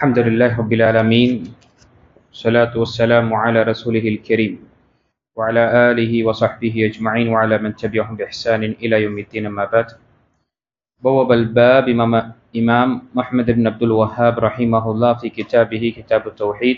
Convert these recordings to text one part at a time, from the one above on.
الحمد لله رب العالمين والصلاة والسلام على رسوله الكريم وعلى آله وصحبه أجمعين وعلى من تبعهم بإحسان إلى يوم الدين. أما بعد. بواب الباب إمام محمد بن عبد الوهاب رحمه الله في كتابه كتاب التوحيد.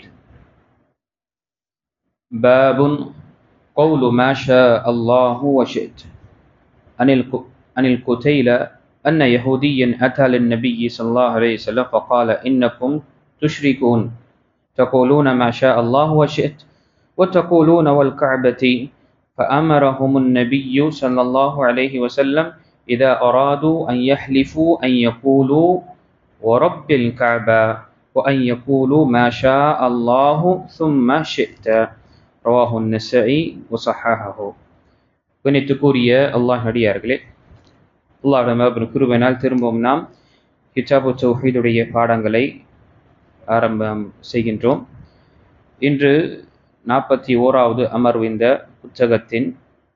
باب قول ما شاء الله وشئت. عن القتيلة أن يهوديا أتى للنبي صلى الله عليه وسلم فقال إنكم تشركون تقولون ما شاء الله وشئت وتقولون والكعبة، فأمرهم النبي صلى الله عليه وسلم إذا أرادوا أن يحلفوا أن يقولوا ورب الكعبة وأن يقولوا ما شاء الله ثم شئت. رواه النسائي وصححه. கணித்துக்குரிய அல்லாஹ் அடியார்களே, அல்லாஹ்வின் கிருபையினால் திரும்பவும் நாம் கிதாபு தௌஹீதுடைய பாடங்களை ஆரம்பம் செய்கின்றோம். இன்று 41வது அமர்வு இந்த புத்தகத்தின்.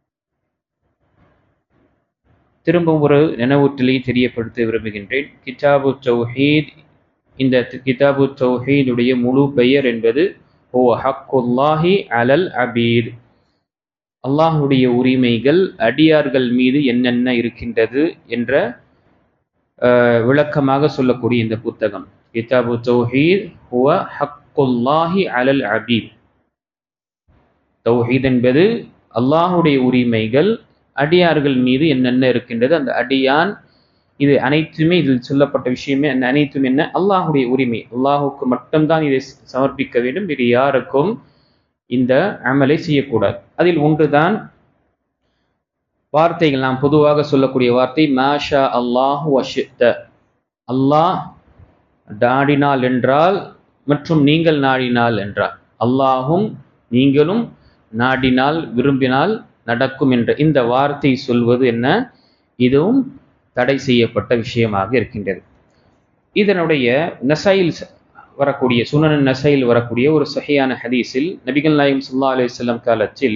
திரும்பவும் ஒரு நினைவூட்டலை தெரியப்படுத்த விரும்புகின்றேன். கிதாபு தௌஹீத், இந்த கிதாபு தௌஹீதுடைய முழு பெயர் என்பது ஹக்குல்லாஹி அலல் அபீத், அல்லாஹுடைய உரிமைகள் அடியார்கள் மீது என்னென்ன இருக்கின்றது என்ற விளக்கமாக சொல்லக்கூடிய இந்த புத்தகம். கிதாபு தௌஹீத் ஹுவ ஹக்குல்லாஹி அலல் அபீத். தௌஹீத் என்பது அல்லாஹுடைய உரிமைகள் அடியார்கள் மீது என்னென்ன இருக்கின்றது, அந்த அடியான், இது அனைத்துமே, இதில் சொல்லப்பட்ட விஷயமே அனைத்தும் என்ன, அல்லாஹுடைய உரிமை. அல்லாஹுக்கு மட்டும்தான் இதை சமர்ப்பிக்க வேண்டும், வேறு யாருக்கும் இந்த அமலை செய்யக்கூடாது. அதில் ஒன்றுதான் வார்த்தைகள், நாம் பொதுவாக சொல்லக்கூடிய வார்த்தை மாஷா அல்லாஹு வஷித்த. அல்லாஹ் நாடினால் என்றால் மற்றும் நீங்கள் நாடினால் என்றால், அல்லாஹும் நீங்களும் நாடினால் விரும்பினால் நடக்கும் என்ற இந்த வார்த்தை சொல்வது என்ன, இதுவும் தடை செய்யப்பட்ட விஷயமாக இருக்கின்றது. இதனுடைய நசையில் வரக்கூடிய, சுனன் நசையில் வரக்கூடிய ஒரு சஹீஹான ஹதீஸில் நபிகள் நாயகம் ஸல்லல்லாஹு அலைஹி வஸல்லம் காலத்தில்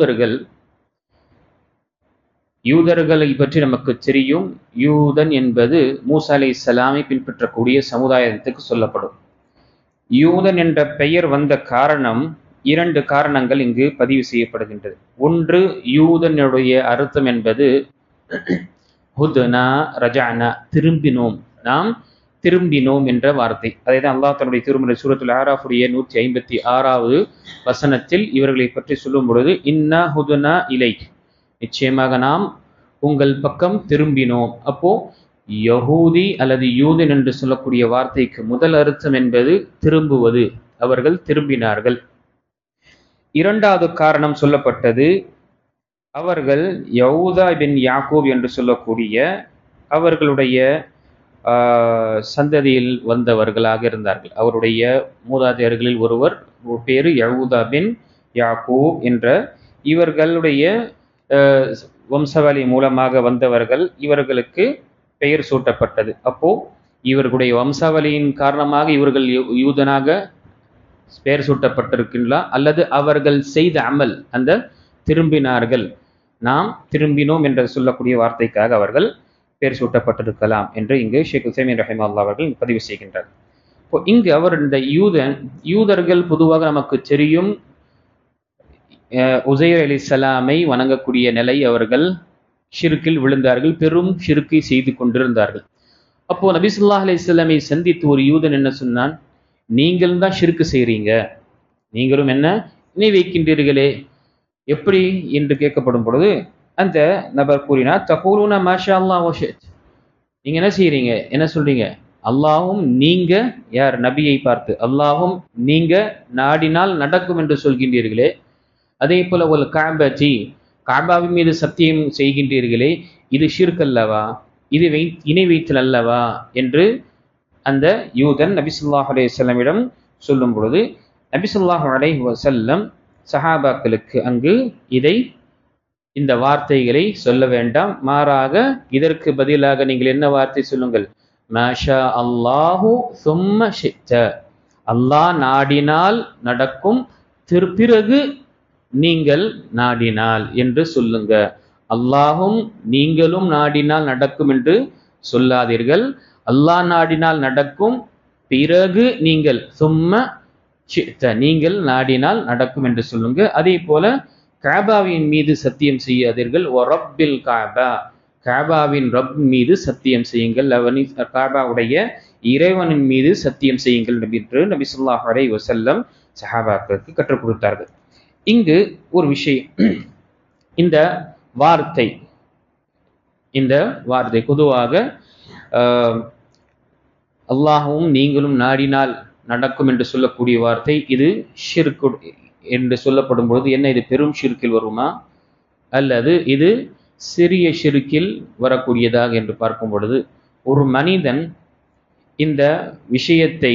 யூதர்களை பற்றி நமக்கு தெரியும். யூதன் என்பது மூசா அலைஹிஸ்ஸலாமை பின்பற்றக்கூடிய சமுதாயத்துக்கு சொல்லப்படும். யூதன் என்ற பெயர் வந்த காரணம், 2 காரணங்கள் இங்கு பதிவு செய்யப்படுகின்றது. ஒன்று, யூதனுடைய அர்த்தம் என்பது ஹுத்னா ரஜஅனா, திரும்பினோம், நாம் திரும்பினோம் என்ற வார்த்தை. அதை தான் அல்லாஹ் தன்னுடைய திருமறை சூரத்துல் ஆராஃபுடைய 156வது வசனத்தில் இவர்களை பற்றி சொல்லும் பொழுது, இன்னா ஹுத்னா இலைக், நிச்சயமாக நாம் உங்கள் பக்கம் திரும்பினோம். அப்போ யஹூதி அல்லது யூதன் என்று சொல்லக்கூடிய வார்த்தைக்கு முதல் அர்த்தம் என்பது திரும்புவது, அவர்கள் திரும்பினார்கள். 2வது காரணம் சொல்லப்பட்டது, அவர்கள் யஹூதா பின் யாக்கூப் என்று சொல்லக்கூடிய அவர்களுடைய சந்ததியில் வந்தவர்களாக இருந்தார்கள். அவருடைய மூதாதையர்களில் ஒருவர் பேரு யஹூதா பின் யாக்கூப் என்ற, இவர்களுடைய வம்சவழி மூலமாக வந்தவர்கள், இவர்களுக்கு பெயர் சூட்டப்பட்டது. அப்போ இவர்களுடைய வம்சாவளியின் காரணமாக இவர்கள் யூதனாக பெயர் சூட்டப்பட்டிருக்கின்றா, அல்லது அவர்கள் செய்த அமல், அந்த திரும்பினார்கள், நாம் திரும்பினோம் என்று சொல்லக்கூடிய வார்த்தைக்காக அவர்கள் பெயர் சூட்டப்பட்டிருக்கலாம் என்று இங்கு ஷேக் உசைமீன் ரஹிமஹுல்லாஹ் அவர்கள் பதிவு செய்கின்றார். இப்போ இங்கு அவர் இந்த யூதர்கள் பொதுவாக நமக்கு தெரியும், உசைர் அலைஹிஸ்ஸலாமை வணங்கக்கூடிய நிலை, அவர்கள் ஷிர்கில் விழுந்தார்கள், பெரும் ஷிர்கை செய்து கொண்டிருந்தார்கள். அப்போ நபி ஸல்லல்லாஹு அலைஹி வஸல்லமை சந்தித்து ஒரு யூதன் என்ன சொன்னான், நீங்கள் தான் ஷிர்கு செய்றீங்க, நீங்களும் என்ன இணை வைக்கின்றீர்களே, எப்படி என்று கேட்கப்படும் பொழுது அந்த நபர் கூறினார், தகூலுன மாஷா அல்லாஹ் வஷித், நீங்க என்ன செய்றீங்க, என்ன சொல்றீங்க, அல்லாஹும் நீங்க, யார், நபியை பார்த்து, அல்லாஹும் நீங்க நாடினால் நடக்கும் என்று சொல்கின்றீர்களே, அதே போல ஒரு கஅபதி, கஅபாவின் மீது சத்தியம் செய்கின்றீர்களே, இது ஷிர்க் அல்லவா, இது இணை வைத்தல் அல்லவா என்று அந்த யூதன் நபி ஸல்லல்லாஹு அலைஹி வஸல்லமிடம் சொல்லும் பொழுது, நபி ஸல்லல்லாஹு அலைஹி வஸல்லம் சஹாபாக்களுக்கு அங்கு இந்த வார்த்தைகளை சொல்ல வேண்டாம், மாறாக இதற்கு பதிலாக நீங்கள் என்ன வார்த்தை சொல்லுங்கள், மாஷா அல்லாஹு சும்ம ஷித்த, அல்லாஹ் நாடினால் நடக்கும், பிறகு நீங்கள் நாடினால் என்று சொல்லுங்க. அல்லாஹும் நீங்களும் நாடினால் நடக்கும் என்று சொல்லாதீர்கள். அல்லாஹ் நாடினால் நடக்கும், பிறகு நீங்கள் சும்மா நீங்கள் நாடினால் நடக்கும் என்று சொல்லுங்க. அதே போல காபாவின் மீது சத்தியம் செய்யாதீர்கள். ரப்பில் காபா, காபாவின் ரப் மீது சத்தியம் செய்யுங்கள், காபாவுடைய இறைவனின் மீது சத்தியம் செய்யுங்கள் என்று நபி ஸல்லல்லாஹு அலைஹி வஸல்லம் சஹாபாக்களுக்கு கற்றுக் கொடுத்தார்கள். இங்கு ஒரு விஷயம், இந்த வார்த்தை பொதுவாக அல்லாஹ்வும் நீங்களும் நாடினால் நடக்கும் என்று சொல்லக்கூடிய வார்த்தை, இது ஷிர்க் என்று சொல்லப்படும் பொழுது என்ன, இது பெரும் ஷிர்கில் வருமா அல்லது இது சிறிய ஷிர்கில் வரக்கூடியதாக என்று பார்க்கும் பொழுது, ஒரு மனிதன் இந்த விஷயத்தை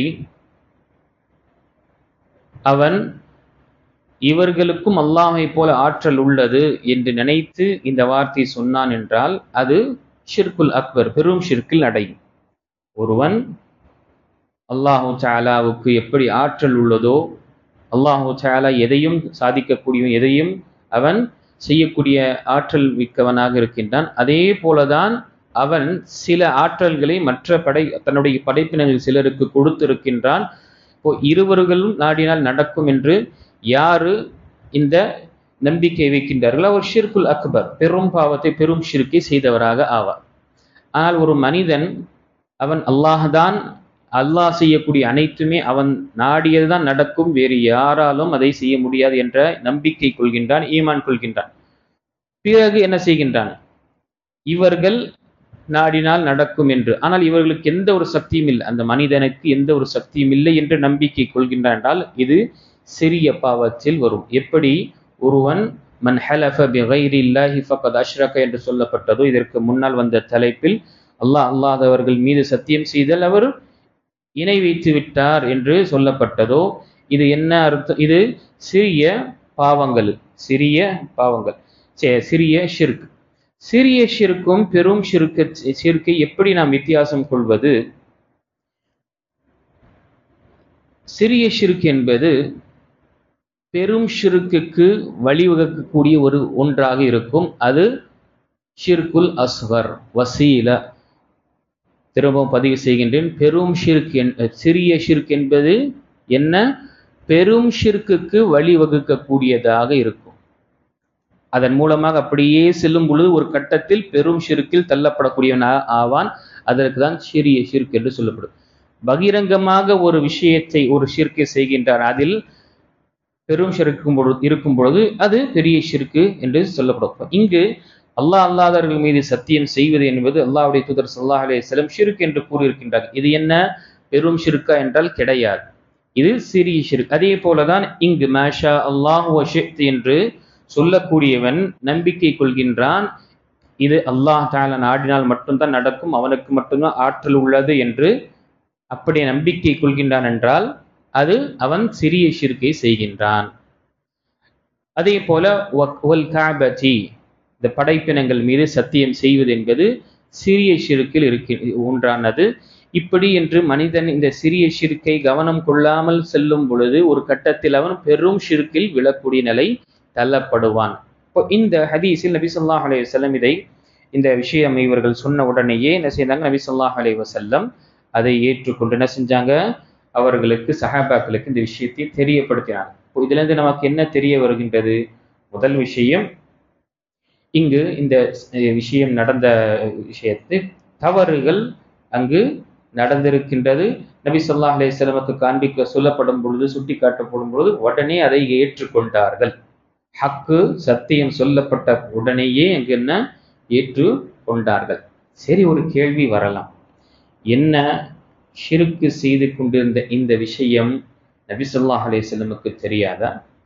அவன் இவர்களுக்கும் அல்லாஹை போல ஆற்றல் உள்ளது என்று நினைத்து இந்த வார்த்தை சொன்னான் என்றால் அது ஷிர்குல் அக்பர், பெரும் ஷிர்கில் அடையும். ஒருவன் அல்லாஹு தஆலாவுக்கு எப்படி ஆற்றல் உள்ளதோ, அல்லாஹு தஆலா எதையும் சாதிக்கக்கூடிய, எதையும் அவன் செய்யக்கூடிய ஆற்றல் மிக்கவனாக இருக்கின்றான். அதே போலதான் அவன் சில ஆற்றல்களை மற்ற தன்னுடைய படைப்பினர்கள் சிலருக்கு கொடுத்திருக்கின்றான். இப்போ இருவர்களும் நாடினால் நடக்கும் என்று யாரு இந்த நம்பிக்கை வைக்கின்றார்கள் அவர் ஷிர்குல் அக்பர், பெரும் பாவத்தை, பெரும் ஷிர்கை செய்தவராக ஆவார். ஆனால் ஒரு மனிதன் அவன் அல்லாஹ் செய்யக்கூடிய அனைத்துமே அவன் நாடியதுதான் நடக்கும், வேறு யாராலும் அதை செய்ய முடியாது என்ற நம்பிக்கை கொள்கின்றான், ஈமான் கொள்கின்றான். பிறகு என்ன செய்கின்றான், இவர்கள் நாடினால் நடக்கும் என்று, ஆனால் இவர்களுக்கு எந்த ஒரு சக்தியும் இல்லை, அந்த மனிதனுக்கு எந்த ஒரு சக்தியும் இல்லை என்று நம்பிக்கை கொள்கின்றான் என்றால் இது சிறிய பாவத்தில் வரும். எப்படி ஒருவன் மன் ஹலஃப பிகைரில்லாஹி ஃபகத் அஷ்ரக என்று சொல்லப்பட்டதோ, இதற்கு முன்னால் வந்த தலைப்பில் அல்லாதவர்கள் மீது சத்தியம் செய்தல் அவர் இணை வைத்து விட்டார் என்று சொல்லப்பட்டதோ, இது என்ன அர்த்தம், இது சிறிய பாவங்கள், சிறிய ஷிர்க். சிறிய ஷிர்க்கும் பெரும் ஷிர்க்கை எப்படி நாம் வித்தியாசம் கொள்வது? சிறிய ஷிர்க் என்பது பெரும் ஷிர்க்குக்கு வழிவகுக்கக்கூடிய ஒன்றாக இருக்கும். அது ஷிர்குல் அஸ்கர் வசீலா. திரும்பவும் பதிவு செய்கின்றேன், பெரும் ஷிர்க், சிறிய ஷிர்க் என்பது என்ன, பெரும் ஷிர்க்குக்கு வழிவகுக்கக்கூடியதாக இருக்கும். அதன் மூலமாக அப்படியே செல்லும் பொழுது ஒரு கட்டத்தில் பெரும் ஷிர்கில் தள்ளப்படக்கூடியவன் ஆவான். அதற்கு தான் சிறிய ஷிர்க் என்று சொல்லப்படும். பகிரங்கமாக ஒரு விஷயத்தை, ஒரு ஷிர்கை செய்கின்றார், அதில் பெரும் ஷிர்க் இருக்கும் பொழுது அது பெரிய ஷிர்கு என்று சொல்லப்படும். இங்கு அல்லாதவர்கள் மீது சத்தியம் செய்வது என்பது அல்லாஹ்வுடைய தூதர் ஸல்லல்லாஹு அலைஹி வஸல்லம் ஷிர்க் என்று கூறியிருக்கின்றார். இது என்ன, பெரும் ஷிர்கா என்றால் கிடையாது, இது சிறிய ஷிர்க். அதே போலதான் இங்கு மாஷா அல்லாஹு வ ஷிஅ்த் என்று சொல்லக்கூடியவன் நம்பிக்கை கொள்கின்றான், இது அல்லாஹ் தஆலா நாடினால் மட்டும்தான் நடக்கும், அவனுக்கு மட்டும்தான் ஆற்றல் உள்ளது என்று அப்படி நம்பிக்கை கொள்கின்றான் என்றால் அது அவன் சிறிய ஷிர்கை செய்கின்றான். அதே போல வல் கஅபதி, இந்த படைப்பினங்கள் மீது சத்தியம் செய்வது என்பது சிறிய ஷிர்கில் ஒன்றானது. இப்படி என்று மனிதன் இந்த சிறிய ஷிர்கை கவனம் கொள்ளாமல் செல்லும் பொழுது ஒரு கட்டத்தில் அவன் பெரும் ஷிர்கில் விழக்கூடிய நிலை தள்ளப்படுவான். இப்போ இந்த ஹதீஸில் நபி ஸல்லல்லாஹு அலைஹி வஸல்லம் இந்த விஷயம் இவர்கள் சொன்ன உடனேயே என்ன செய்தாங்க, நபி ஸல்லல்லாஹு அலைஹி வஸல்லம் அதை ஏற்றுக்கொண்டு என்ன செஞ்சாங்க, அவர்களுக்கு, சஹாபாக்களுக்கு இந்த விஷயத்தை தெரியப்படுத்தினாங்க. இப்போ இதுல இருந்து நமக்கு என்ன தெரிய வருகின்றது? முதல் விஷயம், இங்கு இந்த விஷயம் நடந்த விஷயத்து தவறுகள் அங்கு நடந்திருக்கின்றது. நபி ஸல்லல்லாஹு அலைஹி வஸல்லமுக்கு காண்பிக்க சொல்லப்படும் பொழுது, சுட்டி காட்டப்படும் பொழுது உடனே அதை ஏற்றுக்கொண்டார்கள். ஹக்கு, சத்தியம் சொல்லப்பட்ட உடனேயே அங்கு என்ன ஏற்றுக்கொண்டார்கள். சரி, ஒரு கேள்வி வரலாம், என்ன ஷிர்க் செய்து கொண்டிருந்த இந்த விஷயம் நபி ஸல்லல்லாஹு அலைஹி வஸல்லமுக்கு தெரியாதா,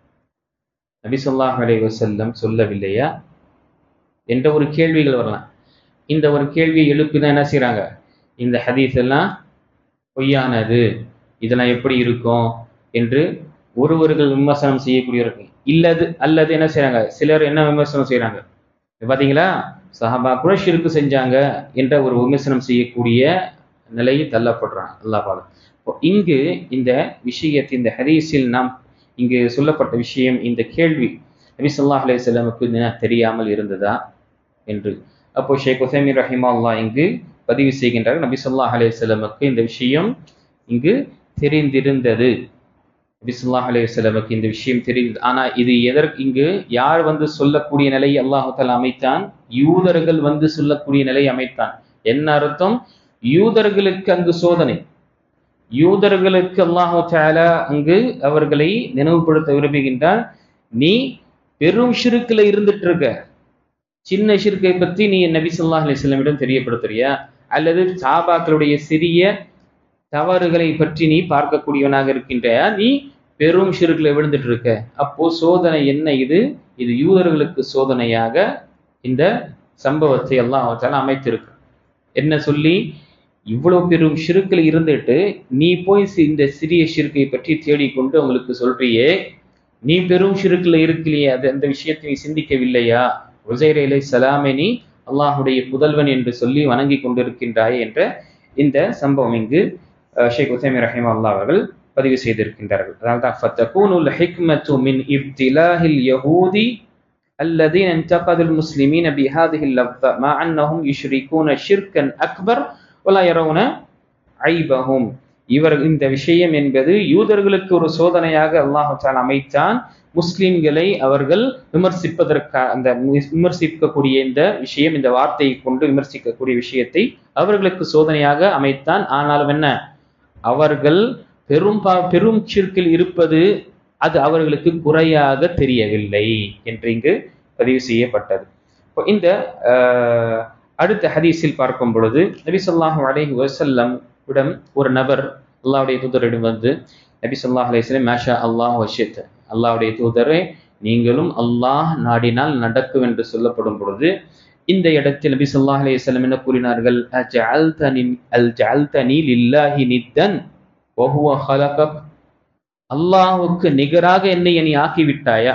நபி ஸல்லல்லாஹு அலைஹி வஸல்லம் சொல்லவில்லையா என்ற ஒரு கேள்விகள் வரலாம். இந்த ஒரு கேள்வியை எழுப்பிதான் என்ன செய்யறாங்க, இந்த ஹதீஸ் எல்லாம் பொய்யானது, இதெல்லாம் எப்படி இருக்கும் என்று ஒருவர்கள் விமர்சனம் செய்யக்கூடியவர்கள் அல்லது என்ன செய்யறாங்க, சிலர் என்ன விமர்சனம் செய்யறாங்க பாத்தீங்களா, சஹாபா கூட ஷிர்க் செஞ்சாங்க என்ற ஒரு விமர்சனம் செய்யக்கூடிய நிலையை தள்ளப்படுறாங்க. அல்லாஹ் பாலம். இங்கு இந்த விஷயத்தை, இந்த ஹதீஸில் நாம் இங்கு சொல்லப்பட்ட விஷயம், இந்த கேள்வி நபி ஸல்லல்லாஹு அலைஹி வஸல்லமுக்கு தெரியாமல் இருந்ததா என்று. அப்போ ஷேக் உஸைமீன் ரஹிமஹுல்லாஹ் இங்கு பதிவு செய்கின்றார்கள், நபி ஸல்லல்லாஹு அலைஹி வஸல்லமுக்கு இந்த விஷயம் இங்கு தெரிந்திருந்தது. நபி ஸல்லல்லாஹு அலைஹி வஸல்லமுக்கு இந்த விஷயம் தெரிந்தது. ஆனா இது இங்கு யார் சொல்லக்கூடிய நிலை அல்லாஹ் தஆலா அமைத்தான்? யூதர்கள் சொல்லக்கூடிய நிலை அமைத்தான். என்ன அர்த்தம்? யூதர்களுக்கு அங்கு சோதனை. யூதர்களுக்கு அல்லாஹ் தஆலா அங்கு அவர்களை நினைவுபடுத்த விரும்புகின்றான். நீ பெரும் ஷிர்க்ல இருந்துட்டு இருக்க, சின்ன ஷிர்க்கை பற்றி நீ நபி ஸல்லல்லாஹு அலைஹி வஸல்லமிடம் தெரியப்படுத்துறியா? அல்லது சஹாபாக்களுடைய சிறிய தவறுகளை பற்றி நீ பார்க்கக்கூடியவனாக இருக்கின்றாயா? நீ பெரும் ஷிர்க்ல விழுந்துட்டு இருக்க. அப்போ சோதனை என்ன? இது யூதர்களுக்கு சோதனையாக இந்த சம்பவத்தை அல்லாஹ் தஆலா அமைத்திருக்கு. என்ன சொல்லி? இவ்வளவு பெரும் ஷிர்க்ல இருந்துட்டு நீ போய் இந்த சிறிய ஷிர்க்கை பற்றி தேடிக்கொண்டு அவங்களுக்கு சொல்றியே, நீ பெரும் ஷிர்க்ல இருக்கலையே, அந்த விஷயத்தை நீ சிந்திக்கவில்லையா? உஸைர் அலைஹிஸ்ஸலாமை நீ அல்லாஹுடைய புதல்வன் என்று சொல்லி வணங்கி கொண்டிருக்கின்றாய் என்ற இந்த சம்பவம் இங்கு ஷேக் உஸைமீன் ரஹிமஹுல்லாஹ் அவர்கள் பதிவு செய்திருக்கின்றார்கள். அதனால்தான் ஃபதகூனுல் ஹிக்மத்து மின் இப்திலாஹில் யஹூதி الذين انتقدوا المسلمين بهذه اللفظة مع أنهم يشركون شركا أكبر ولا يرون عيبهم. இந்த விஷயம் என்பது யூதர்களுக்கு ஒரு சோதனையாக அல்லாஹ் தஆலா அமைத்தான். முஸ்லிம்களை அவர்கள் விமர்சிப்பதற்காக, அந்த விமர்சிக்கக்கூடிய இந்த விஷயம், இந்த வார்த்தையை கொண்டு விமர்சிக்கக்கூடிய விஷயத்தை அவர்களுக்கு சோதனையாக அமைத்தான். ஆனாலும் என்ன, அவர்கள் பெரும் ஷிர்கில் இருப்பது அது அவர்களுக்கு குறையாக தெரியவில்லை என்று இங்கு பதிவு செய்யப்பட்டது. இந்த அடுத்த ஹதீஸில் பார்க்கும் பொழுது நபி ஸல்லல்லாஹு அலைஹி வஸல்லம் இடம் ஒரு நபர் அல்லாஹ்வுடைய தூதரிடம் நபி ஸல்லல்லாஹு அலைஹி வஸல்லம் மாஷா அல்லாஹ் வஷித், அல்லாஹ்வுடைய தூதரே நீங்களும் அல்லாஹ் நாடினால் நடக்கும் என்று சொல்லப்படும் பொழுது இந்த இடத்தில் நபி ஸல்லல்லாஹு அலைஹி வஸல்லம் என்ன கூறினார்கள்? அஜஅல்தனி லில்லாஹி நித்தன் வஹுவ ஹலகக், அல்லாஹ்வுக்கு நிகராக என்னை நீ ஆக்கிவிட்டாயா?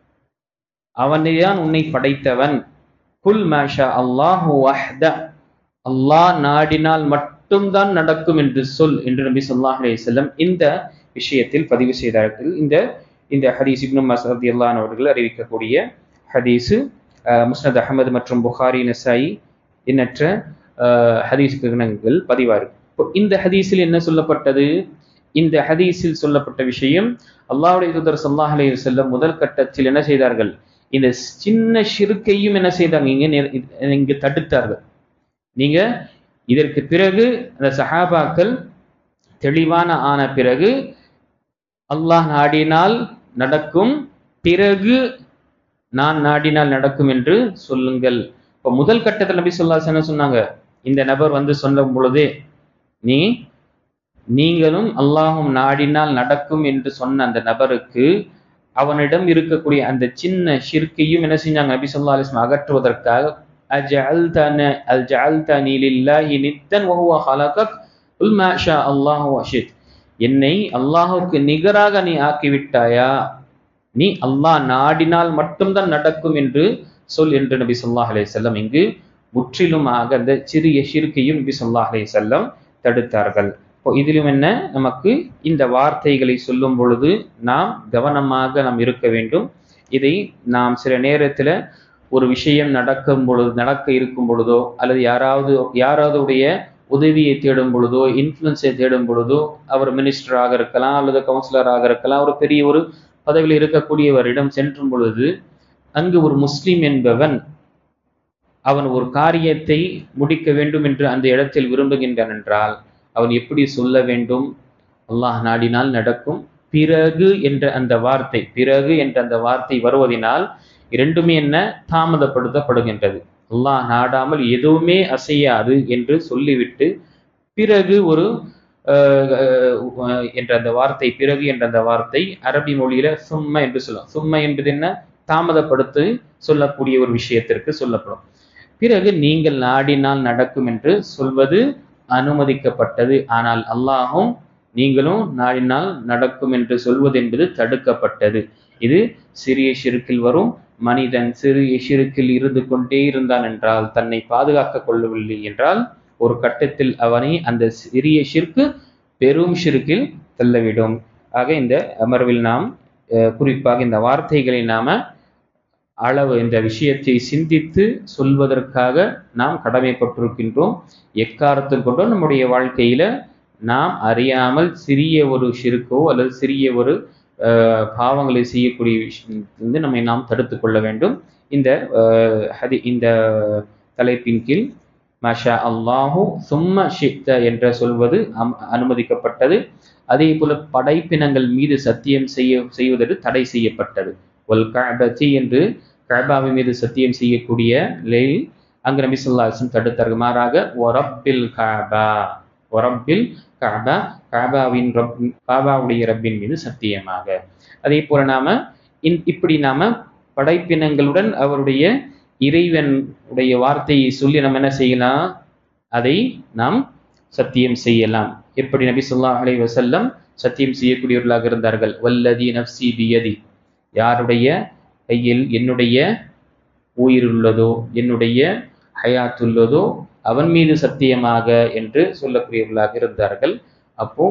அவனைதான் உன்னை படைத்தவன். குல் மாஷா அல்லாஹு வஹ்த, அல்லாஹ் நாடினால் மட்டும்தான் நடக்கும் என்று சொல் என்று நபி ஸல்லல்லாஹு அலைஹி வஸல்லம் இந்த விஷயத்தில் பதிவு செய்தார்கள். இந்த ஹதீஸ் இப்னு மஸ்ஊத் ரலியல்லாஹு அன்ஹு அவர்கள் அறிவிக்கக்கூடிய ஹதீஸ் முஸ்னத் அஹ்மத் மற்றும் புகாரி, நசாயி எண்ணற்ற ஹதீஸ் கிரந்தங்கள் பதிவாரு. இந்த ஹதீஸில் என்ன சொல்லப்பட்டது? இந்த ஹதீஸில் சொல்லப்பட்ட விஷயம், அல்லாஹ்வுடைய தூதர் ஸல்லல்லாஹு அலைஹி வஸல்லம் முதல் கட்டத்தில் என்ன செய்தார்கள்? இந்த சின்ன ஷிர்க்கையும் என்ன செய்தாங்க? இங்கு தடுத்தார்கள். நீங்க இதற்கு பிறகு அந்த சஹாபாக்கள் தெளிவான ஆன பிறகு அல்லாஹ் நாடினால் நடக்கும், பிறகு நான் நாடினால் நடக்கும் என்று சொல்லுங்கள். இப்போ முதல் கட்டத்தில் நபி ஸல்லல்லாஹு அலைஹி வஸல்லம் சொன்னாங்க, இந்த நபர் சொல்லும் பொழுதே நீங்களும் அல்லாஹும் நாடினால் நடக்கும் என்று சொன்ன அந்த நபருக்கு அவனிடம் இருக்கக்கூடிய அந்த சின்ன ஷிர்க்கையும் என்ன செஞ்சாங்க? நபி ஸல்லல்லாஹு அலைஹி வஸல்லம் அகற்றுவதற்காக அஜஅல்தனி லில்லாஹி நித்தன் வஹுவ ஹலகக் குல் மா ஷா அல்லாஹு வஷித், என்னை அல்லாஹுக்கு நிகராக நீ ஆக்கிவிட்டாயா? நீ அல்லாஹ் நாடினால் மட்டும்தான் நடக்கும் என்று சொல் என்று நபி ஸல்லல்லாஹு அலைஹி வஸல்லம் இங்கு முற்றிலுமாக அந்த சிறிய ஷிர்க்கையும் நபி ஸல்லல்லாஹு அலைஹி வஸல்லம் தடுத்தார்கள். இதிலும் என்ன, நமக்கு இந்த வார்த்தைகளை சொல்லும் பொழுது நாம் கவனமாக நாம் இருக்க வேண்டும். இதை நாம் சில நேரத்தில் ஒரு விஷயம் நடக்க இருக்கும் பொழுதோ, அல்லது யாராவதுடைய உதவியை தேடும் பொழுதோ, இன்ஃப்ளூயன்ஸை தேடும் பொழுதோ, அவர் மினிஸ்டராக இருக்கலாம் அல்லது கவுன்சிலராக இருக்கலாம், ஒரு பெரிய ஒரு பதவியில் இருக்கக்கூடியவரிடம் சென்றும் பொழுது அங்கு ஒரு முஸ்லிம் என்பவன் அவன் ஒரு காரியத்தை முடிக்க வேண்டும் என்று அந்த இடத்தில் விரும்புகின்றான் என்றால் அவன் எப்படி சொல்ல வேண்டும்? அல்லாஹ் நாடினால் நடக்கும், பிறகு என்ற அந்த வார்த்தை வருவதனால் இரண்டுமே என்ன தாமதப்படுத்தப்படுகின்றது. அல்லாஹ் நாடாமல் எதுவுமே அசையாது என்று சொல்லிவிட்டு பிறகு ஒரு என்ற அந்த வார்த்தை, பிறகு என்ற அந்த வார்த்தை அரபி மொழியில சும்மா என்று சொல்லலாம். சும்மா என்பது என்ன? தாமதப்படுத்தி சொல்லக்கூடிய ஒரு விஷயத்திற்கு சொல்லப்படும். பிறகு நீங்கள் நாடினால் நடக்கும் என்று சொல்வது அனுமதிக்கப்பட்டது. ஆனால் அல்லாஹும் நீங்களும் நாடினால் நடக்கும் என்று சொல்வது என்பது தடுக்கப்பட்டது. இது சிறிய ஷிர்கில் வரும். மனிதன் சிறிய ஷிர்கில் இருந்து கொண்டே இருந்தான் என்றால், தன்னை பாதுகாக்க கொள்ளவில்லை என்றால், ஒரு கட்டத்தில் அவனை அந்த சிறிய ஷிர்கு பெரும் ஷிர்கில் தள்ளவிடும். ஆக இந்த அமர்வில் நாம் குறிப்பாக இந்த வார்த்தைகளை நாம இந்த விஷயத்தை சிந்தித்து சொல்வதற்காக நாம் கடமைப்பட்டிருக்கின்றோம். எக்காரணத்தில் கொண்டும் நம்முடைய வாழ்க்கையில நாம் அறியாமல் சிறிய ஒரு ஷிர்கோ அல்லது சிறிய ஒரு பாவங்களை செய்யக்கூடிய விஷயம் நம்மை நாம் தடுத்து கொள்ள வேண்டும். இந்த தலைப்பின் கீழ் மாஷா அல்லாஹு சும்ம ஷித்த என்ற சொல்வது அனுமதிக்கப்பட்டது. அதே போல படைப்பினங்கள் மீது சத்தியம் செய்வதற்கு தடை செய்யப்பட்டது. வல் கஅபதி என்று கஅபாவின் மீது சத்தியம் செய்யக்கூடிய நிலையில் அங்கு நபி ஸல்லல்லாஹு அலைஹி வஸல்லம் தடுத்தார்கள். மாறாக வரப்பில் கஅபா, வரப்பில் கஅபா, கஅபாவுடைய ரப்பின் மீது சத்தியமாக. அதே போல இப்படி நாம படைப்பினங்களுடன் அவருடைய இறைவன் உடைய வார்த்தையை சொல்லி நம்ம என்ன செய்யலாம், அதை நாம் சத்தியம் செய்யலாம். எப்படி நபி ஸல்லல்லாஹு அலைஹி வஸல்லம் சத்தியம் செய்யக்கூடியவர்களாக இருந்தார்கள். வல்லதி நஃப்ஸி பியதி, யாருடைய கையில் என்னுடைய உயிர் உள்ளதோ, என்னுடைய ஹயாத் உள்ளதோ அவன் மீது சத்தியமாக என்று சொல்லக்கூடியவர்களாக இருந்தார்கள். அப்போ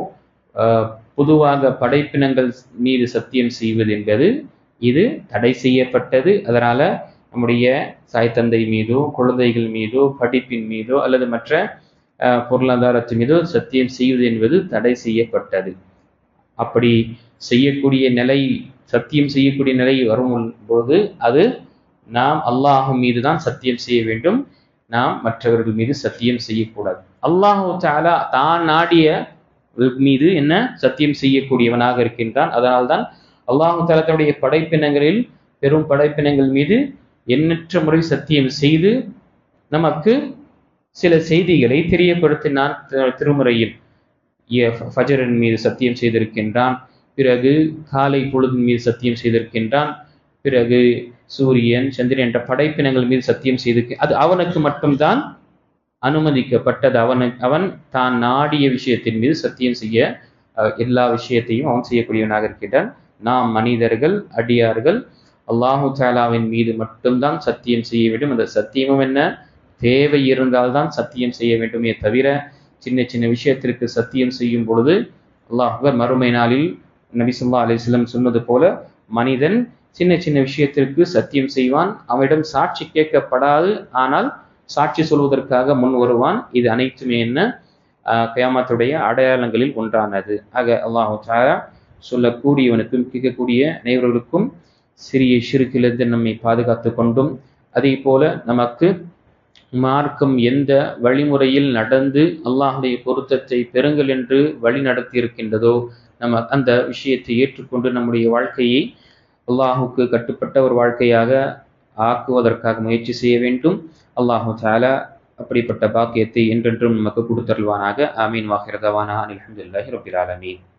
பொதுவாக படைப்பினங்கள் மீது சத்தியம் செய்வது என்பது இது தடை செய்யப்பட்டது. அதனால நம்முடைய தாய் தந்தை மீதோ, குழந்தைகள் மீதோ, படிப்பின் மீதோ அல்லது மற்ற பொருளாதாரத்தின் மீதோ சத்தியம் செய்வது என்பது தடை செய்யப்பட்டது. அப்படி செய்யக்கூடிய நிலை, சத்தியம் செய்யக்கூடிய நிலை வரும்போது அது நாம் அல்லாஹ் மீது தான் சத்தியம் செய்ய வேண்டும், நாம் மற்றவர்கள் மீது சத்தியம் செய்யக்கூடாது. அல்லாஹு தஆலா தான் நாடிய மீது என்ன சத்தியம் செய்யக்கூடியவனாக இருக்கின்றான். அதனால்தான் அல்லாஹு தஆலா தன்னுடைய படைப்பினங்களில் பெரும் படைப்பினங்கள் மீது எண்ணற்ற முறை சத்தியம் செய்து நமக்கு சில செய்திகளை தெரியப்படுத்தினான். திருமுறையில் ஃபஜரின் மீது சத்தியம் செய்திருக்கின்றான், பிறகு காலை பொழுதின் மீது சத்தியம் செய்திருக்கின்றான், பிறகு சூரியன், சந்திரன் என்ற படைப்பினங்கள் மீது சத்தியம் செய்து அது அவனுக்கு மட்டும்தான் அனுமதிக்கப்பட்டது. அவன் தான் நாடிய விஷயத்தின் மீது சத்தியம் செய்ய எல்லா விஷயத்தையும் அவன் செய்யக்கூடியவனாக இருக்கின்றான். நாம் மனிதர்கள், அடியார்கள் அல்லாஹு தஆலாவின் மீது மட்டும்தான் சத்தியம் செய்ய வேண்டும். அந்த சத்தியமும் என்ன, தேவை இருந்தால்தான் சத்தியம் செய்ய வேண்டுமே தவிர சின்ன சின்ன விஷயத்திற்கு சத்தியம் செய்யும் பொழுது அல்லாஹ் மறுமை நாளில் நபி ஸல்லல்லாஹு அலைஹி வஸல்லம் சொன்னது போல மனிதன் சின்ன சின்ன விஷயத்திற்கு சத்தியம் செய்வான், அவனிடம் சாட்சி கேட்கப்படாது, ஆனால் சாட்சி சொல்வதற்காக முன் வருவான். இது அனைத்துமே என்ன, கியாமத்துடைய அடையாளங்களில் ஒன்றானது. ஆக அல்லாஹு தஆலா சொல்லக்கூடியவனுக்கும் கேட்கக்கூடிய அனைவர்களுக்கும் சிறிய ஷிர்கிலிருந்து நம்மை பாதுகாத்து கொண்டும், அதே போல நமக்கு மார்க்கம் எந்த வழிமுறையில் நடந்து அல்லாஹுடைய பொருத்தத்தை பெறுங்கள் என்று வழி நடத்தி இருக்கின்றதோ நம்ம அந்த விஷயத்தை ஏற்றுக்கொண்டு நம்முடைய வாழ்க்கையை அல்லாஹுக்கு கட்டுப்பட்ட ஒரு வாழ்க்கையாக ஆக்குவதற்காக முயற்சி செய்ய வேண்டும். அல்லாஹு தஆலா அப்படிப்பட்ட பாக்கியத்தை என்றென்றும் நமக்கு கொடுத்தருள்வானாக. ஆமீன். வாஹிர தவானா அல்ஹம்துலில்லாஹி ரப்பில் ஆலமீன்.